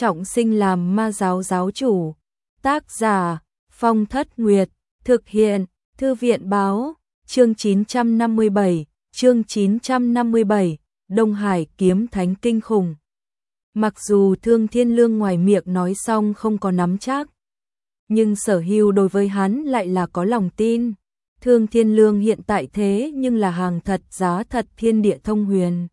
trọng sinh làm ma giáo giáo chủ. Tác giả Phong Thất Nguyệt, thực hiện Thư viện Báo, chương 957, Đông Hải kiếm thánh kinh khủng. Mặc dù Thương Thiên Lương ngoài miệng nói xong không có nắm chắc, nhưng Sở Hưu đối với hắn lại là có lòng tin. Thương Thiên Lương hiện tại thế nhưng là hàng thật giá thật thiên địa thông huyền.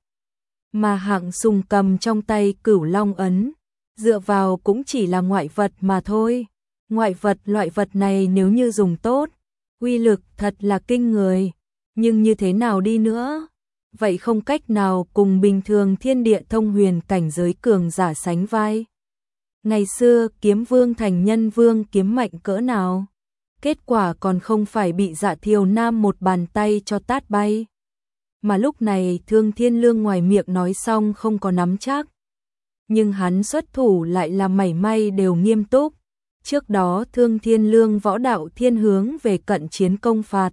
Mà Hạng Sùng cầm trong tay Cửu Long ấn, dựa vào cũng chỉ là ngoại vật mà thôi. Ngoại vật loại vật này nếu như dùng tốt, uy lực thật là kinh người, nhưng như thế nào đi nữa, vậy không cách nào cùng bình thường thiên địa thông huyền cảnh giới cường giả sánh vai. Ngày xưa Kiếm Vương thành Nhân Vương kiếm mạnh cỡ nào, kết quả còn không phải bị Dạ Thiều Nam một bàn tay cho tát bay. Mà lúc này Thương Thiên Lương ngoài miệng nói xong không có nắm chắc, nhưng hắn xuất thủ lại là mảy may đều nghiêm túc. Trước đó Thương Thiên Lương võ đạo thiên hướng về cận chiến công phạt,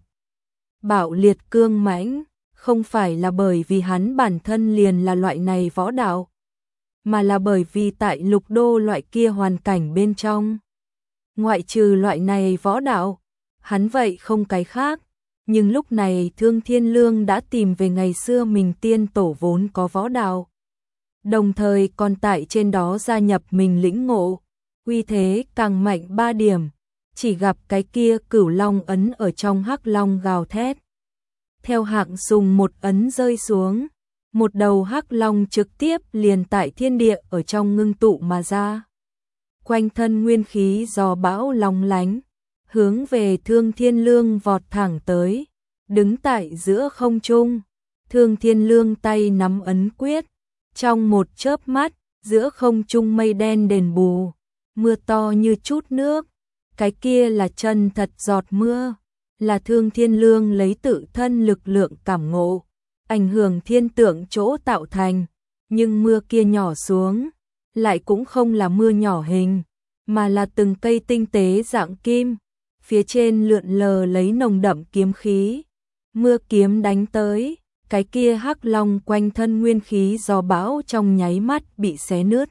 bạo liệt cương mãnh, không phải là bởi vì hắn bản thân liền là loại này võ đạo, mà là bởi vì tại Lục Đô loại kia hoàn cảnh bên trong, ngoại trừ loại này võ đạo, hắn vậy không cái khác. Nhưng lúc này Thương Thiên Lương đã tìm về ngày xưa mình tiên tổ vốn có võ đạo, đồng thời còn tại trên đó gia nhập mình lĩnh ngộ, uy thế càng mạnh 3 điểm, chỉ gặp cái kia Cửu Long ấn ở trong Hắc Long gào thét. Theo Hạng Sùng một ấn rơi xuống, một đầu Hắc Long trực tiếp liền tại thiên địa ở trong ngưng tụ mà ra. Quanh thân nguyên khí gió bão long lánh, hướng về Thương Thiên Lương vọt thẳng tới, đứng tại giữa không trung. Thương Thiên Lương tay nắm ấn quyết, trong một chớp mắt, giữa không trung mây đen đền bù, mưa to như chút nước, cái kia là chân thật giọt mưa, là Thương Thiên Lương lấy tự thân lực lượng cảm ngộ, ảnh hưởng thiên tượng chỗ tạo thành, nhưng mưa kia nhỏ xuống, lại cũng không là mưa nhỏ hình, mà là từng cây tinh tế dạng kim, phía trên lượn lờ lấy nồng đậm kiếm khí, mưa kiếm đánh tới, cái kia Hắc Long quanh thân nguyên khí gió bão trong nháy mắt bị xé nứt.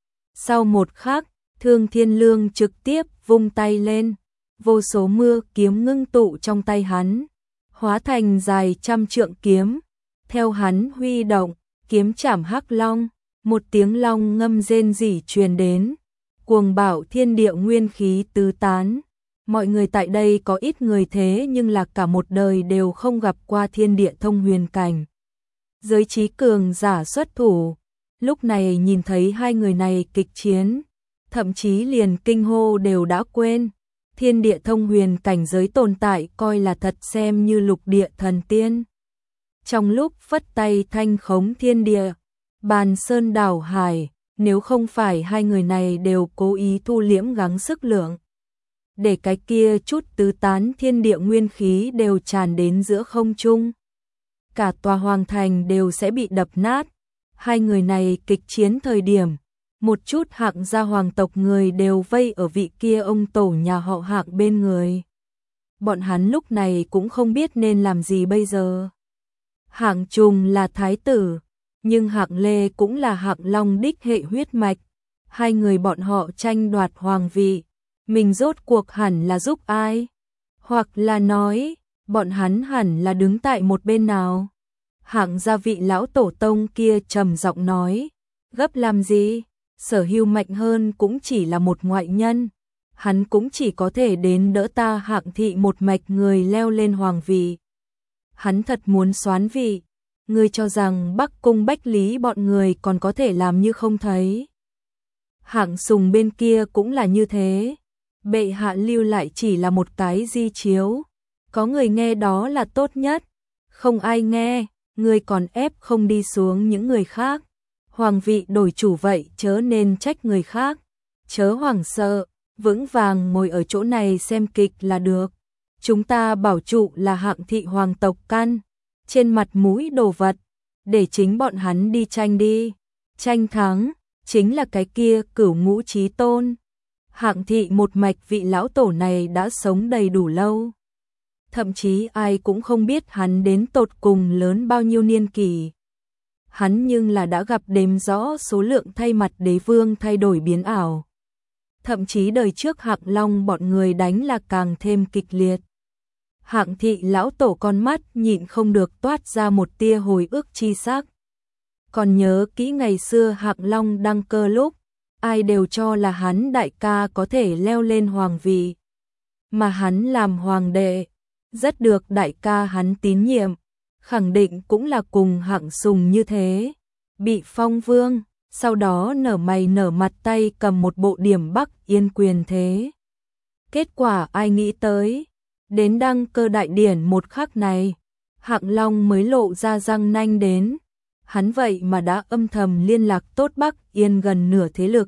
Sau một khắc, Thương Thiên Lương trực tiếp vung tay lên, vô số mưa kiếm ngưng tụ trong tay hắn, hóa thành dài 100 trượng kiếm. Theo hắn huy động, kiếm chảm Hắc Long, một tiếng long ngâm rên rỉ truyền đến, cuồng bạo thiên địa nguyên khí tứ tán. Mọi người tại đây có ít người thế nhưng là cả một đời đều không gặp qua thiên địa thông huyền cảnh. Giới trí cường giả xuất thủ, lúc này nhìn thấy hai người này kịch chiến, thậm chí liền kinh hô đều đã quên. Thiên địa thông huyền cảnh giới tồn tại coi là thật xem như lục địa thần tiên. Trong lúc phất tay thanh khống thiên địa, bàn sơn đảo hải, nếu không phải hai người này đều cố ý thu liễm gắng sức lượng, để cái kia chút tứ tán thiên địa nguyên khí đều tràn đến giữa không trung, cả tòa hoàng thành đều sẽ bị đập nát. Hai người này kịch chiến thời điểm, một chút Hạng gia hoàng tộc người đều vây ở vị kia ông tổ nhà họ Hạng bên người. Bọn hắn lúc này cũng không biết nên làm gì bây giờ. Hạng Trùng là thái tử, nhưng Hạng Lê cũng là Hạng Long đích hệ huyết mạch. Hai người bọn họ tranh đoạt hoàng vị, mình rốt cuộc hẳn là giúp ai? Hoặc là nói, bọn hắn hẳn là đứng tại một bên nào? Hạng gia vị lão tổ tông kia trầm giọng nói, gấp làm gì? Sở Hưu mạnh hơn cũng chỉ là một ngoại nhân, hắn cũng chỉ có thể đến đỡ ta Hạng thị một mạch người leo lên hoàng vị. Hắn thật muốn soán vị, ngươi cho rằng Bắc Cung Bách Lý bọn người còn có thể làm như không thấy. Hạng Sùng bên kia cũng là như thế, bệ hạ lưu lại chỉ là một cái di chiếu, có người nghe đó là tốt nhất, không ai nghe, ngươi còn ép không đi xuống những người khác. Hoàng vị đổi chủ vậy chớ nên trách người khác, chớ hoảng sợ, vững vàng ngồi ở chỗ này xem kịch là được. Chúng ta bảo trụ là Hạng thị hoàng tộc căn, trên mặt mũi đồ vật, để chính bọn hắn đi tranh đi, tranh thắng, chính là cái kia Cửu Ngũ Chí Tôn. Hạng thị một mạch vị lão tổ này đã sống đầy đủ lâu, thậm chí ai cũng không biết hắn đến tột cùng lớn bao nhiêu niên kỷ. hắn nhưng là đã gặp đếm rõ số lượng thay mặt đế vương thay đổi biến ảo. Thậm chí đời trước Hạng Long bọn người đánh là càng thêm kịch liệt. Hạng thị lão tổ con mắt nhịn không được toát ra một tia hồi ức chi sắc. Còn nhớ kỹ ngày xưa Hạng Long đăng cơ lúc, ai đều cho là hắn đại ca có thể leo lên hoàng vị. Mà hắn làm hoàng đệ, rất được đại ca hắn tín nhiệm, khẳng định cũng là cùng Hạng Sùng như thế. Bị phong vương, sau đó nở mày nở mặt tay cầm một bộ điểm Bắc Yên quyền thế. Kết quả ai nghĩ tới, đến đăng cơ đại điển một khắc này, Hạng Long mới lộ ra răng nanh đến. Hắn vậy mà đã âm thầm liên lạc tốt Bắc Yên gần nửa thế lực.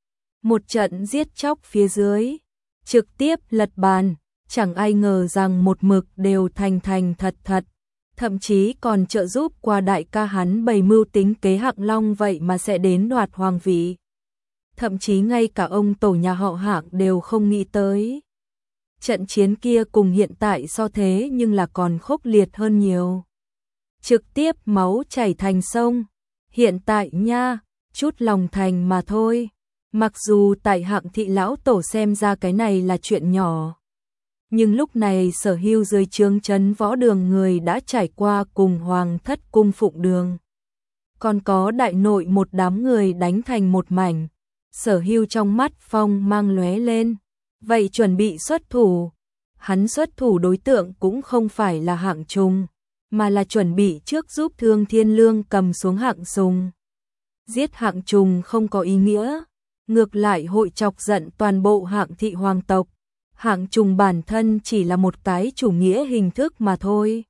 Một trận giết chóc phía dưới, trực tiếp lật bàn, chẳng ai ngờ rằng một mực đều thành thật thật, thậm chí còn trợ giúp qua đại ca hắn bày mưu tính kế Hạng Long vậy mà sẽ đến đoạt hoàng vị. Thậm chí ngay cả ông tổ nhà họ Hạng đều không nghĩ tới. Trận chiến kia cùng hiện tại so thế nhưng là còn khốc liệt hơn nhiều. Trực tiếp máu chảy thành sông. Hiện tại nha, chút lòng thành mà thôi. Mặc dù tại Hạng thị lão tổ xem ra cái này là chuyện nhỏ. Nhưng lúc này sở hữu dưới trướng trấn võ đường người đã trải qua cùng hoàng thất cung phụng đường. Còn có đại nội một đám người đánh thành một mảnh. Sở hữu trong mắt phong mang lóe lên. Vậy chuẩn bị xuất thủ. Hắn xuất thủ đối tượng cũng không phải là Hạng Trung, mà là chuẩn bị trước giúp Thương Thiên Lương cầm xuống Hạng Sùng. Giết Hạng Trung không có ý nghĩa, ngược lại hội chọc giận toàn bộ Hạng thị hoàng tộc. Hạng Trung bản thân chỉ là một cái chủ nghĩa hình thức mà thôi.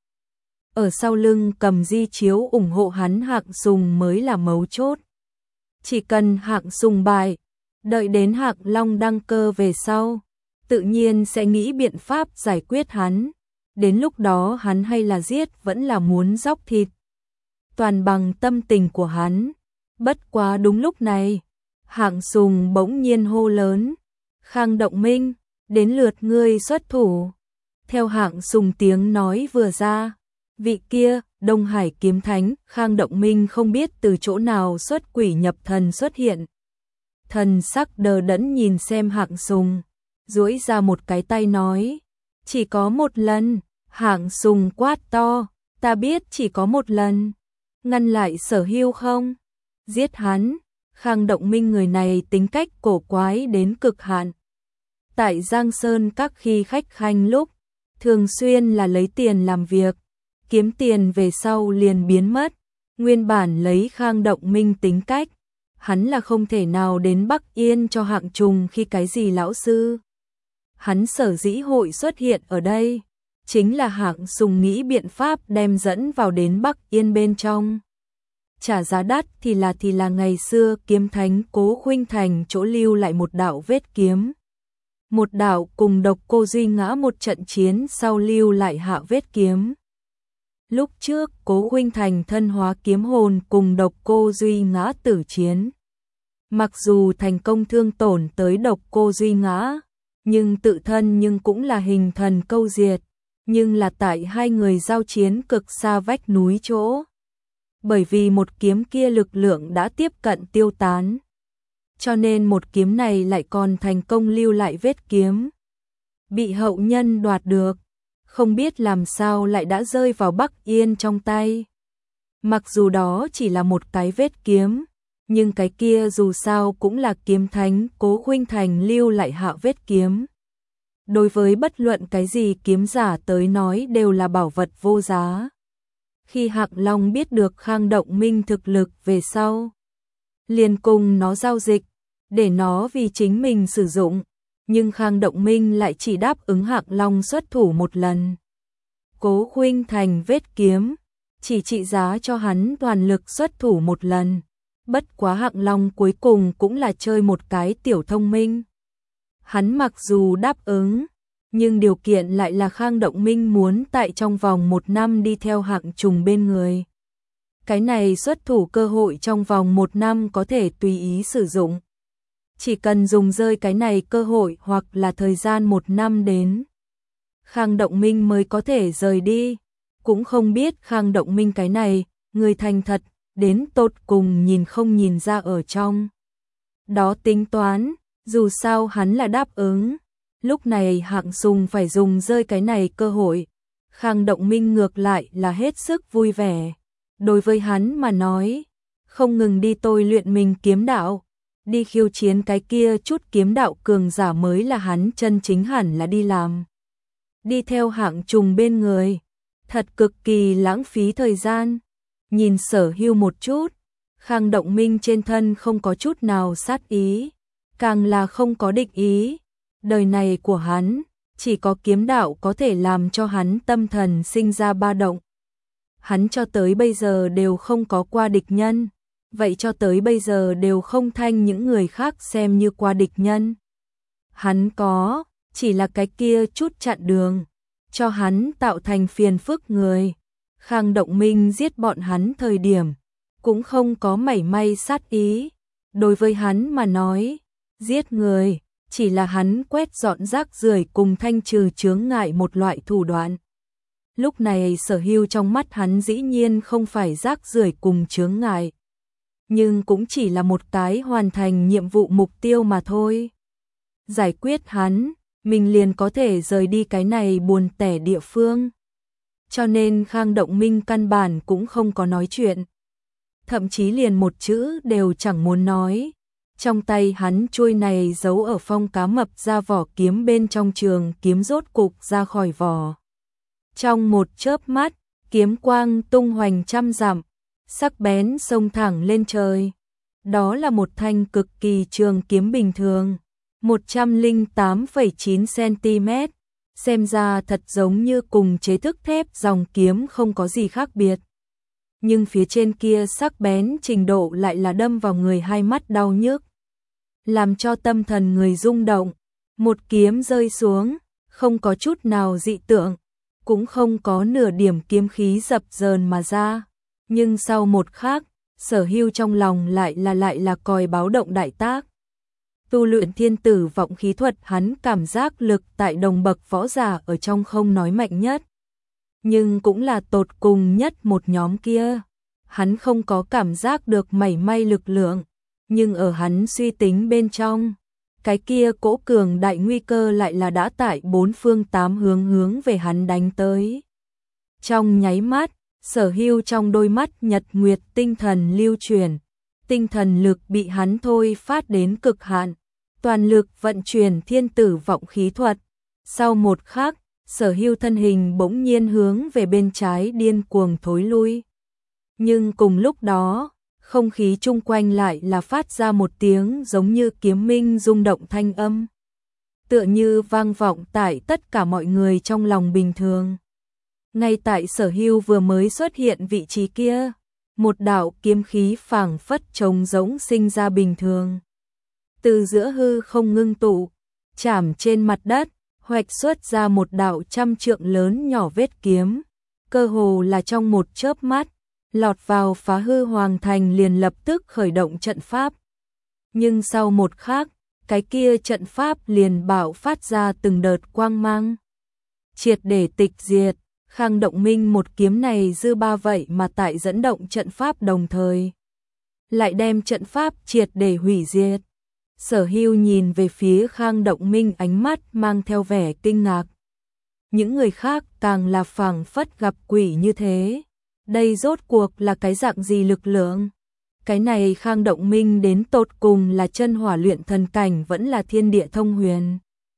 Ở sau lưng cầm di chiếu ủng hộ hắn Hạng Sùng mới là mấu chốt. Chỉ cần Hạng Sùng bại, đợi đến Hạng Long đăng cơ về sau, tự nhiên sẽ nghĩ biện pháp giải quyết hắn. Đến lúc đó hắn hay là giết vẫn là muốn dóc thịt. Toàn bằng tâm tình của hắn. Bất quá đúng lúc này, Hạng Sùng bỗng nhiên hô lớn. Khang Động Minh, đến lượt ngươi xuất thủ. Theo Hạng Sùng tiếng nói vừa ra, vị kia, Đông Hải kiếm thánh, Khang Động Minh không biết từ chỗ nào xuất quỷ nhập thần xuất hiện. Thần sắc đờ đẫn nhìn xem Hạng Sùng, duỗi ra một cái tay nói, chỉ có một lần. Hạng Sùng quát to, ta biết chỉ có một lần. Ngăn lại Sở Hưu không? Giết hắn. Khang Động Minh người này tính cách cổ quái đến cực hạn. Tại Giang Sơn các khi khách khanh lúc, thường xuyên là lấy tiền làm việc, kiếm tiền về sau liền biến mất. Nguyên bản lấy Khang Động Minh tính cách, hắn là không thể nào đến Bắc Yên cho Hạng Trùng khi cái gì lão sư. Hắn sở dĩ hội xuất hiện ở đây, chính là Hạng Sùng nghĩ biện pháp đem dẫn vào đến Bắc Yên bên trong. Trả giá đắt thì là ngày xưa kiếm thánh Cố Khuynh Thành chỗ lưu lại một đạo vết kiếm. Một đạo cùng Độc Cô Duy Ngã một trận chiến sau lưu lại hạ vết kiếm. Lúc trước Cố Khuynh Thành thân hóa kiếm hồn cùng Độc Cô Duy Ngã tử chiến. Mặc dù thành công thương tổn tới Độc Cô Duy Ngã, nhưng tự thân nhưng cũng là hình thần câu diệt. Nhưng là tại hai người giao chiến cực xa vách núi chỗ. Bởi vì một kiếm kia lực lượng đã tiếp cận tiêu tán. Cho nên một kiếm này lại còn thành công lưu lại vết kiếm. Bị hậu nhân đoạt được. Không biết làm sao lại đã rơi vào Bắc Yên trong tay. Mặc dù đó chỉ là một cái vết kiếm. Nhưng cái kia dù sao cũng là kiếm thánh Cố Khuynh Thành lưu lại hạ vết kiếm. Đối với bất luận cái gì kiếm giả tới nói đều là bảo vật vô giá. Khi Hạng Long biết được Khang Động Minh thực lực về sau, liền cùng nó giao dịch, để nó vì chính mình sử dụng, nhưng Khang Động Minh lại chỉ đáp ứng Hạng Long xuất thủ một lần. Cố Khuynh Thành vết kiếm, chỉ trị giá cho hắn toàn lực xuất thủ một lần. Bất quá Hạng Long cuối cùng cũng là chơi một cái tiểu thông minh. Hắn mặc dù đáp ứng, nhưng điều kiện lại là Khang Động Minh muốn tại trong vòng 1 năm đi theo Hạng Trùng bên người. Cái này xuất thủ cơ hội trong vòng 1 năm có thể tùy ý sử dụng. Chỉ cần dùng rơi cái này cơ hội hoặc là thời gian 1 năm đến, Khang Động Minh mới có thể rời đi. Cũng không biết Khang Động Minh cái này, người thành thật, đến tột cùng nhìn không nhìn ra ở trong. Đó tính toán, dù sao hắn là đáp ứng. Lúc này Hạng Sùng phải dùng rơi cái này cơ hội. Khang Động Minh ngược lại là hết sức vui vẻ. Đối với hắn mà nói, không ngừng đi tôi luyện mình kiếm đạo, đi khiêu chiến cái kia chút kiếm đạo cường giả mới là hắn chân chính hẳn là đi làm. Đi theo Hạng Trùng bên người, thật cực kỳ lãng phí thời gian. Nhìn Sở Hưu một chút, Khang Động Minh trên thân không có chút nào sát ý, càng là không có địch ý. Đời này của hắn, chỉ có kiếm đạo có thể làm cho hắn tâm thần sinh ra ba động. Hắn cho tới bây giờ đều không có qua địch nhân, vậy cho tới bây giờ đều không thanh những người khác xem như qua địch nhân. Hắn có, chỉ là cái kia chút chặn đường, cho hắn tạo thành phiền phức người. Khang Động Minh giết bọn hắn thời điểm, cũng không có mảy may sát ý. Đối với hắn mà nói, giết người, chỉ là hắn quét dọn rác rưởi cùng thanh trừ chướng ngại một loại thủ đoạn. Lúc này Sở Hưu trong mắt hắn dĩ nhiên không phải rác rưởi cùng chướng ngại, nhưng cũng chỉ là một cái hoàn thành nhiệm vụ mục tiêu mà thôi. Giải quyết hắn, mình liền có thể rời đi cái này buồn tẻ địa phương. Cho nên Khang Động Minh căn bản cũng không có nói chuyện. Thậm chí liền một chữ đều chẳng muốn nói. Trong tay hắn chuôi này giấu ở phong cá mập ra vỏ kiếm bên trong trường kiếm rốt cục ra khỏi vỏ. Trong một chớp mắt, kiếm quang tung hoành trăm dặm, sắc bén xông thẳng lên trời. Đó là một thanh cực kỳ trường kiếm bình thường, 108,9 cm, xem ra thật giống như cùng chế thức thép dòng kiếm không có gì khác biệt. Nhưng phía trên kia sắc bén trình độ lại là đâm vào người hai mắt đau nhức, làm cho tâm thần người rung động. Một kiếm rơi xuống, không có chút nào dị tượng, cũng không có nửa điểm kiếm khí dập dờn mà ra. Nhưng sau một khắc, Sở Hưu trong lòng lại là còi báo động đại tác. Tu luyện thiên tử vọng khí thuật, hắn cảm giác lực tại đồng bậc võ giả ở trong không nói mạnh nhất, nhưng cũng là tột cùng nhất một nhóm kia. Hắn không có cảm giác được mảy may lực lượng, nhưng ở hắn suy tính bên trong, cái kia cỗ cường đại nguy cơ lại là đã tại bốn phương tám hướng về hắn đánh tới. Trong nháy mắt, Sở Hưu trong đôi mắt nhật nguyệt tinh thần lưu chuyển, tinh thần lực bị hắn thôi phát đến cực hạn, toàn lực vận chuyển thiên tử vọng khí thuật. Sau một khắc, Sở Hưu thân hình bỗng nhiên hướng về bên trái điên cuồng thối lui. Nhưng cùng lúc đó, không khí chung quanh lại là phát ra một tiếng giống như kiếm minh rung động thanh âm, tựa như vang vọng tại tất cả mọi người trong lòng bình thường. Ngay tại Sở Hưu vừa mới xuất hiện vị trí kia, một đạo kiếm khí phảng phất trống rỗng sinh ra bình thường, từ giữa hư không ngưng tụ, chạm trên mặt đất, hoạch xuất ra một đạo trăm trượng lớn nhỏ vết kiếm, cơ hồ là trong một chớp mắt, lọt vào Phá Hư Hoàng Thành liền lập tức khởi động trận pháp. Nhưng sau một khắc, cái kia trận pháp liền bạo phát ra từng đợt quang mang, triệt để tịch diệt. Khang Động Minh một kiếm này dư ba vậy mà tại dẫn động trận pháp đồng thời, lại đem trận pháp triệt để hủy diệt. Sở Hưu nhìn về phía Khang Động Minh, ánh mắt mang theo vẻ kinh ngạc. Những người khác càng là phảng phất gặp quỷ như thế. Đây rốt cuộc là cái dạng gì lực lượng? Cái này Khang Động Minh đến tột cùng là chân hỏa luyện thần cảnh vẫn là thiên địa thông huyền?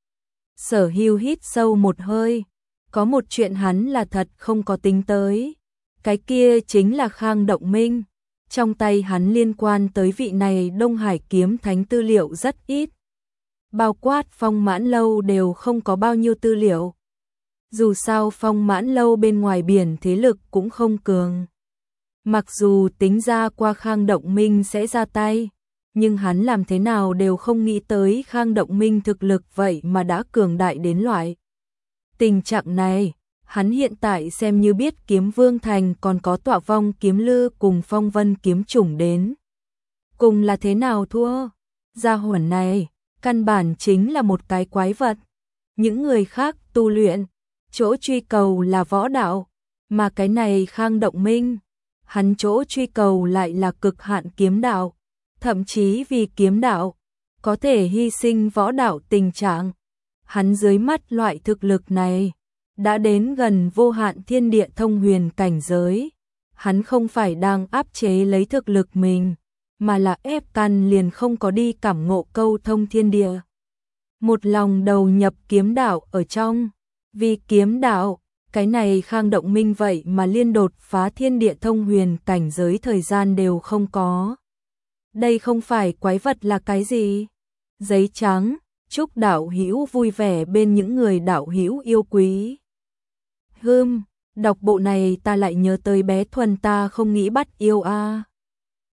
Sở Hưu hít sâu một hơi. Có một chuyện hắn là thật không có tính tới. Cái kia chính là Khang Động Minh. Trong tay hắn liên quan tới vị này Đông Hải kiếm thánh tư liệu rất ít. Bao quát Phong Mãn Lâu đều không có bao nhiêu tư liệu. Dù sao Phong Mãn Lâu bên ngoài biển thế lực cũng không cường. Mặc dù tính ra qua Khang Động Minh sẽ ra tay, nhưng hắn làm thế nào đều không nghĩ tới Khang Động Minh thực lực vậy mà đã cường đại đến loại tình trạng này. Hắn hiện tại xem như biết Kiếm Vương Thành còn có Tọa Vong Kiếm Lư cùng Phong Vân Kiếm Chủng đến. Cùng là thế nào thua? Gia hỏa này, căn bản chính là một cái quái vật. Những người khác tu luyện, chỗ truy cầu là võ đạo, mà cái này Khang Động Minh, hắn chỗ truy cầu lại là cực hạn kiếm đạo, thậm chí vì kiếm đạo có thể hy sinh võ đạo tình trạng. Hắn dưới mắt loại thực lực này đã đến gần vô hạn thiên địa thông huyền cảnh giới. Hắn không phải đang áp chế lấy thực lực mình, mà là ép căn liền không có đi cảm ngộ câu thông thiên địa. Một lòng đầu nhập kiếm đạo ở trong, vì kiếm đạo, cái này Khang Động Minh vậy mà liên đột phá thiên địa thông huyền cảnh giới thời gian đều không có. Đây không phải quái vật là cái gì? Giấy trắng, chúc đạo hữu vui vẻ bên những người đạo hữu yêu quý. Đọc bộ này ta lại nhớ tới bé Thuần ta không nghĩ bắt yêu a.